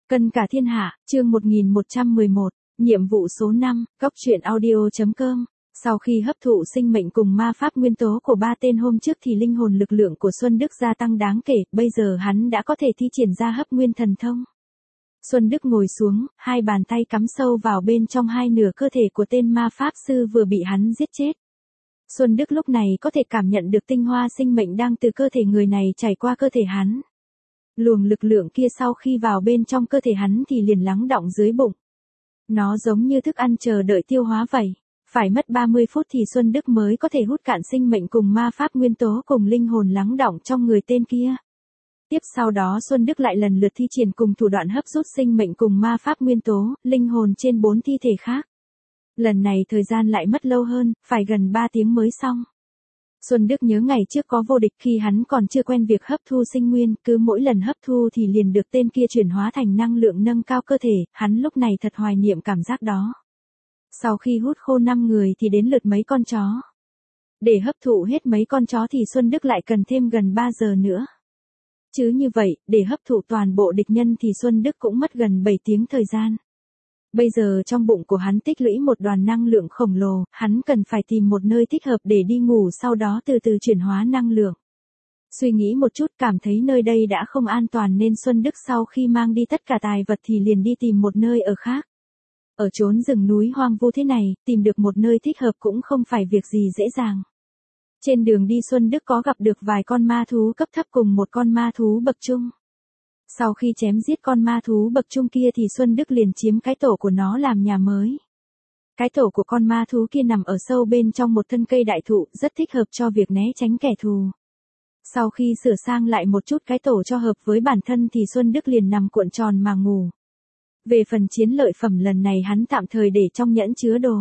Cân cả thiên hạ, chương 1111, nhiệm vụ số 5, góc truyện audio.com. Sau khi hấp thụ sinh mệnh cùng ma pháp nguyên tố của ba tên hôm trước thì linh hồn lực lượng của Xuân Đức gia tăng đáng kể, bây giờ hắn đã có thể thi triển ra hấp nguyên thần thông. Xuân Đức ngồi xuống, hai bàn tay cắm sâu vào bên trong hai nửa cơ thể của tên ma pháp sư vừa bị hắn giết chết. Xuân Đức lúc này có thể cảm nhận được tinh hoa sinh mệnh đang từ cơ thể người này chảy qua cơ thể hắn. Luồng lực lượng kia sau khi vào bên trong cơ thể hắn thì liền lắng đọng dưới bụng. Nó giống như thức ăn chờ đợi tiêu hóa vậy. Phải mất 30 phút thì Xuân Đức mới có thể hút cạn sinh mệnh cùng ma pháp nguyên tố cùng linh hồn lắng đọng trong người tên kia. Tiếp sau đó Xuân Đức lại lần lượt thi triển cùng thủ đoạn hấp rút sinh mệnh cùng ma pháp nguyên tố, linh hồn trên 4 thi thể khác. Lần này thời gian lại mất lâu hơn, phải gần 3 tiếng mới xong. Xuân Đức nhớ ngày trước có vô địch khi hắn còn chưa quen việc hấp thu sinh nguyên, cứ mỗi lần hấp thu thì liền được tên kia chuyển hóa thành năng lượng nâng cao cơ thể, hắn lúc này thật hoài niệm cảm giác đó. Sau khi hút khô 5 người thì đến lượt mấy con chó. Để hấp thụ hết mấy con chó thì Xuân Đức lại cần thêm gần 3 giờ nữa. Chứ như vậy, để hấp thụ toàn bộ địch nhân thì Xuân Đức cũng mất gần 7 tiếng thời gian. Bây giờ trong bụng của hắn tích lũy một đoàn năng lượng khổng lồ, hắn cần phải tìm một nơi thích hợp để đi ngủ sau đó từ từ chuyển hóa năng lượng. Suy nghĩ một chút cảm thấy nơi đây đã không an toàn nên Xuân Đức sau khi mang đi tất cả tài vật thì liền đi tìm một nơi ở khác. Ở chốn rừng núi hoang vu thế này, tìm được một nơi thích hợp cũng không phải việc gì dễ dàng. Trên đường đi Xuân Đức có gặp được vài con ma thú cấp thấp cùng một con ma thú bậc trung. Sau khi chém giết con ma thú bậc trung kia thì Xuân Đức liền chiếm cái tổ của nó làm nhà mới. Cái tổ của con ma thú kia nằm ở sâu bên trong một thân cây đại thụ, rất thích hợp cho việc né tránh kẻ thù. Sau khi sửa sang lại một chút cái tổ cho hợp với bản thân thì Xuân Đức liền nằm cuộn tròn mà ngủ. Về phần chiến lợi phẩm lần này hắn tạm thời để trong nhẫn chứa đồ.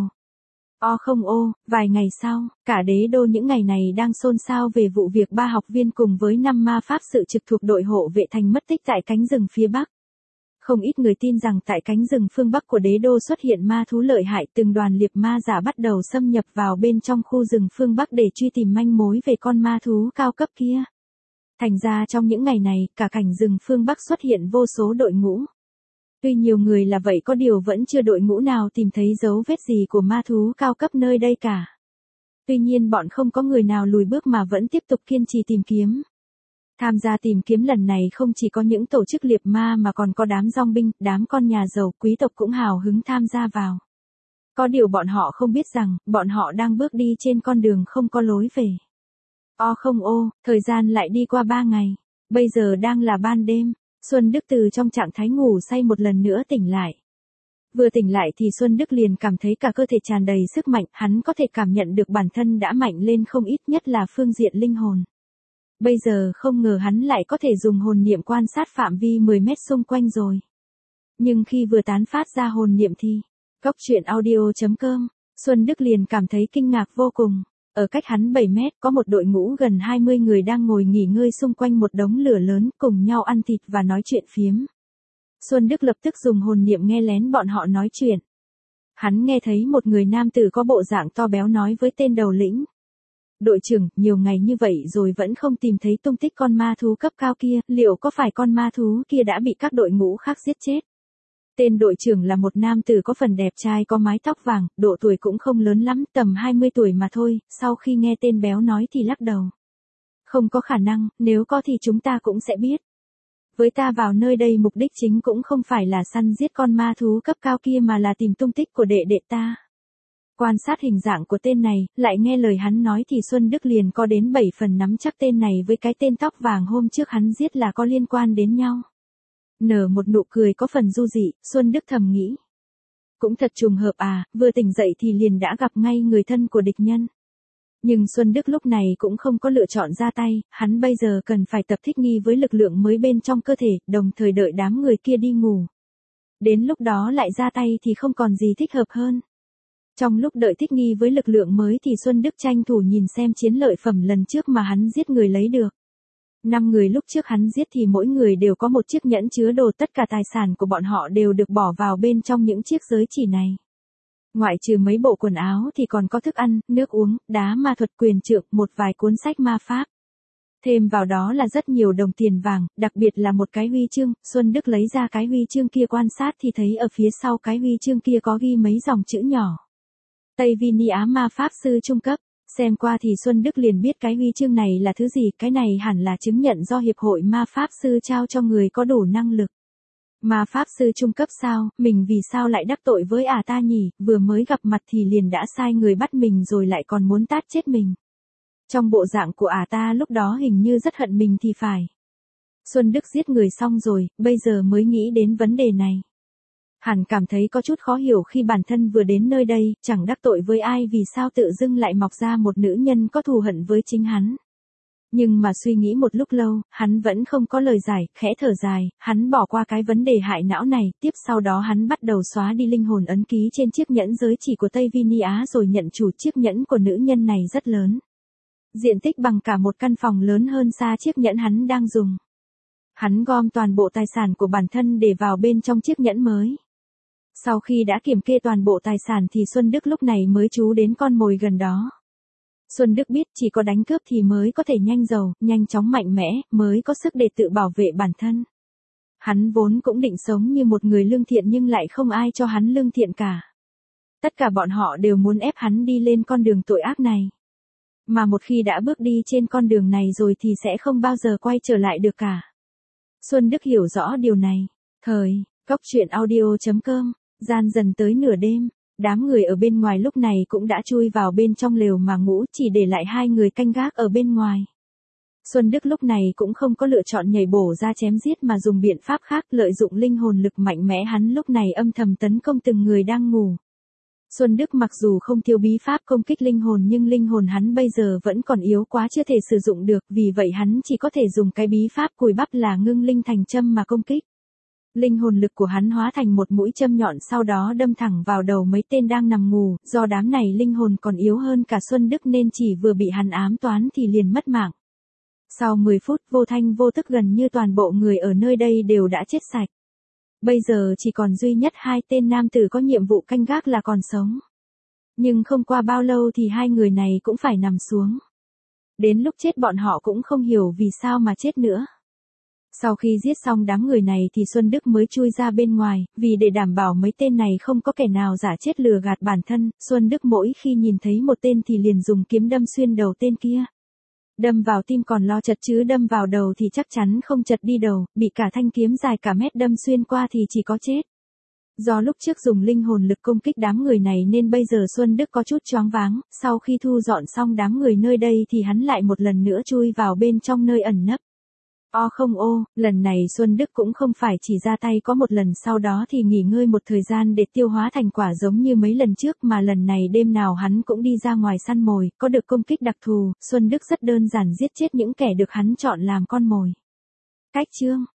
Vài ngày sau, cả đế đô những ngày này đang xôn xao về vụ việc 3 học viên cùng với 5 ma pháp sự trực thuộc đội hộ vệ thành mất tích tại cánh rừng phía Bắc. Không ít người tin rằng tại cánh rừng phương Bắc của đế đô xuất hiện ma thú lợi hại, từng đoàn liệp ma giả bắt đầu xâm nhập vào bên trong khu rừng phương Bắc để truy tìm manh mối về con ma thú cao cấp kia. Thành ra trong những ngày này, cả cảnh rừng phương Bắc xuất hiện vô số đội ngũ. Tuy nhiều người là vậy có điều vẫn chưa đội ngũ nào tìm thấy dấu vết gì của ma thú cao cấp nơi đây cả. Tuy nhiên bọn không có người nào lùi bước mà vẫn tiếp tục kiên trì tìm kiếm. Tham gia tìm kiếm lần này không chỉ có những tổ chức liệp ma mà còn có đám dong binh, đám con nhà giàu quý tộc cũng hào hứng tham gia vào. Có điều bọn họ không biết rằng, bọn họ đang bước đi trên con đường không có lối về. Thời gian lại đi qua 3 ngày. Bây giờ đang là ban đêm. Xuân Đức từ trong trạng thái ngủ say một lần nữa tỉnh lại. Vừa tỉnh lại thì Xuân Đức liền cảm thấy cả cơ thể tràn đầy sức mạnh, hắn có thể cảm nhận được bản thân đã mạnh lên không ít, nhất là phương diện linh hồn. Bây giờ không ngờ hắn lại có thể dùng hồn niệm quan sát phạm vi 10 mét xung quanh rồi. Nhưng khi vừa tán phát ra hồn niệm thì, góc truyện audio.com, Xuân Đức liền cảm thấy kinh ngạc vô cùng. Ở cách hắn 7 mét có một đội ngũ gần 20 người đang ngồi nghỉ ngơi xung quanh một đống lửa lớn cùng nhau ăn thịt và nói chuyện phiếm. Xuân Đức lập tức dùng hồn niệm nghe lén bọn họ nói chuyện. Hắn nghe thấy một người nam tử có bộ dạng to béo nói với tên đầu lĩnh. Đội trưởng, nhiều ngày như vậy rồi vẫn không tìm thấy tung tích con ma thú cấp cao kia, liệu có phải con ma thú kia đã bị các đội ngũ khác giết chết? Tên đội trưởng là một nam tử có phần đẹp trai có mái tóc vàng, độ tuổi cũng không lớn lắm, tầm 20 tuổi mà thôi, sau khi nghe tên béo nói thì lắc đầu. Không có khả năng, nếu có thì chúng ta cũng sẽ biết. Với ta vào nơi đây mục đích chính cũng không phải là săn giết con ma thú cấp cao kia mà là tìm tung tích của đệ đệ ta. Quan sát hình dạng của tên này, lại nghe lời hắn nói thì Xuân Đức liền có đến 7 phần nắm chắc tên này với cái tên tóc vàng hôm trước hắn giết là có liên quan đến nhau. Nở một nụ cười có phần du dị, Xuân Đức thầm nghĩ. Cũng thật trùng hợp vừa tỉnh dậy thì liền đã gặp ngay người thân của địch nhân. Nhưng Xuân Đức lúc này cũng không có lựa chọn ra tay, hắn bây giờ cần phải tập thích nghi với lực lượng mới bên trong cơ thể, đồng thời đợi đám người kia đi ngủ. Đến lúc đó lại ra tay thì không còn gì thích hợp hơn. Trong lúc đợi thích nghi với lực lượng mới thì Xuân Đức tranh thủ nhìn xem chiến lợi phẩm lần trước mà hắn giết người lấy được. 5 người lúc trước hắn giết thì mỗi người đều có một chiếc nhẫn chứa đồ, tất cả tài sản của bọn họ đều được bỏ vào bên trong những chiếc giới chỉ này. Ngoại trừ mấy bộ quần áo thì còn có thức ăn, nước uống, đá ma thuật, quyền trượng, một vài cuốn sách ma pháp. Thêm vào đó là rất nhiều đồng tiền vàng, đặc biệt là một cái huy chương, Xuân Đức lấy ra cái huy chương kia quan sát thì thấy ở phía sau cái huy chương kia có ghi mấy dòng chữ nhỏ. Tây Vini Á Ma Pháp Sư trung cấp. Xem qua thì Xuân Đức liền biết cái huy chương này là thứ gì, cái này hẳn là chứng nhận do Hiệp hội Ma Pháp Sư trao cho người có đủ năng lực. Ma Pháp Sư trung cấp sao, mình vì sao lại đắc tội với ta nhỉ, vừa mới gặp mặt thì liền đã sai người bắt mình rồi lại còn muốn tát chết mình. Trong bộ dạng của ta lúc đó hình như rất hận mình thì phải. Xuân Đức giết người xong rồi, bây giờ mới nghĩ đến vấn đề này. Hắn cảm thấy có chút khó hiểu khi bản thân vừa đến nơi đây, chẳng đắc tội với ai vì sao tự dưng lại mọc ra một nữ nhân có thù hận với chính hắn. Nhưng mà suy nghĩ một lúc lâu, hắn vẫn không có lời giải, khẽ thở dài, hắn bỏ qua cái vấn đề hại não này, tiếp sau đó hắn bắt đầu xóa đi linh hồn ấn ký trên chiếc nhẫn giới chỉ của Tây Vini Á rồi nhận chủ chiếc nhẫn của nữ nhân này rất lớn. Diện tích bằng cả một căn phòng lớn hơn xa chiếc nhẫn hắn đang dùng. Hắn gom toàn bộ tài sản của bản thân để vào bên trong chiếc nhẫn mới. Sau khi đã kiểm kê toàn bộ tài sản thì Xuân Đức lúc này mới chú đến con mồi gần đó. Xuân Đức biết chỉ có đánh cướp thì mới có thể nhanh giàu, nhanh chóng mạnh mẽ, mới có sức để tự bảo vệ bản thân. Hắn vốn cũng định sống như một người lương thiện nhưng lại không ai cho hắn lương thiện cả. Tất cả bọn họ đều muốn ép hắn đi lên con đường tội ác này. Mà một khi đã bước đi trên con đường này rồi thì sẽ không bao giờ quay trở lại được cả. Xuân Đức hiểu rõ điều này. Góc truyện audio.com, gian dần tới nửa đêm, đám người ở bên ngoài lúc này cũng đã chui vào bên trong lều mà ngủ, chỉ để lại hai người canh gác ở bên ngoài. Xuân Đức lúc này cũng không có lựa chọn nhảy bổ ra chém giết mà dùng biện pháp khác, lợi dụng linh hồn lực mạnh mẽ hắn lúc này âm thầm tấn công từng người đang ngủ. Xuân Đức mặc dù không thiếu bí pháp công kích linh hồn nhưng linh hồn hắn bây giờ vẫn còn yếu quá chưa thể sử dụng được, vì vậy hắn chỉ có thể dùng cái bí pháp cùi bắp là ngưng linh thành châm mà công kích. Linh hồn lực của hắn hóa thành một mũi châm nhọn sau đó đâm thẳng vào đầu mấy tên đang nằm ngủ, do đám này linh hồn còn yếu hơn cả Xuân Đức nên chỉ vừa bị hắn ám toán thì liền mất mạng. Sau 10 phút vô thanh vô tức gần như toàn bộ người ở nơi đây đều đã chết sạch. Bây giờ chỉ còn duy nhất hai tên nam tử có nhiệm vụ canh gác là còn sống. Nhưng không qua bao lâu thì hai người này cũng phải nằm xuống. Đến lúc chết bọn họ cũng không hiểu vì sao mà chết nữa. Sau khi giết xong đám người này thì Xuân Đức mới chui ra bên ngoài, vì để đảm bảo mấy tên này không có kẻ nào giả chết lừa gạt bản thân, Xuân Đức mỗi khi nhìn thấy một tên thì liền dùng kiếm đâm xuyên đầu tên kia. Đâm vào tim còn lo chật chứ đâm vào đầu thì chắc chắn không chật đi đầu, bị cả thanh kiếm dài cả mét đâm xuyên qua thì chỉ có chết. Do lúc trước dùng linh hồn lực công kích đám người này nên bây giờ Xuân Đức có chút choáng váng, sau khi thu dọn xong đám người nơi đây thì hắn lại một lần nữa chui vào bên trong nơi ẩn nấp. Lần này Xuân Đức cũng không phải chỉ ra tay có một lần sau đó thì nghỉ ngơi một thời gian để tiêu hóa thành quả giống như mấy lần trước mà lần này đêm nào hắn cũng đi ra ngoài săn mồi, có được công kích đặc thù, Xuân Đức rất đơn giản giết chết những kẻ được hắn chọn làm con mồi. Cách chương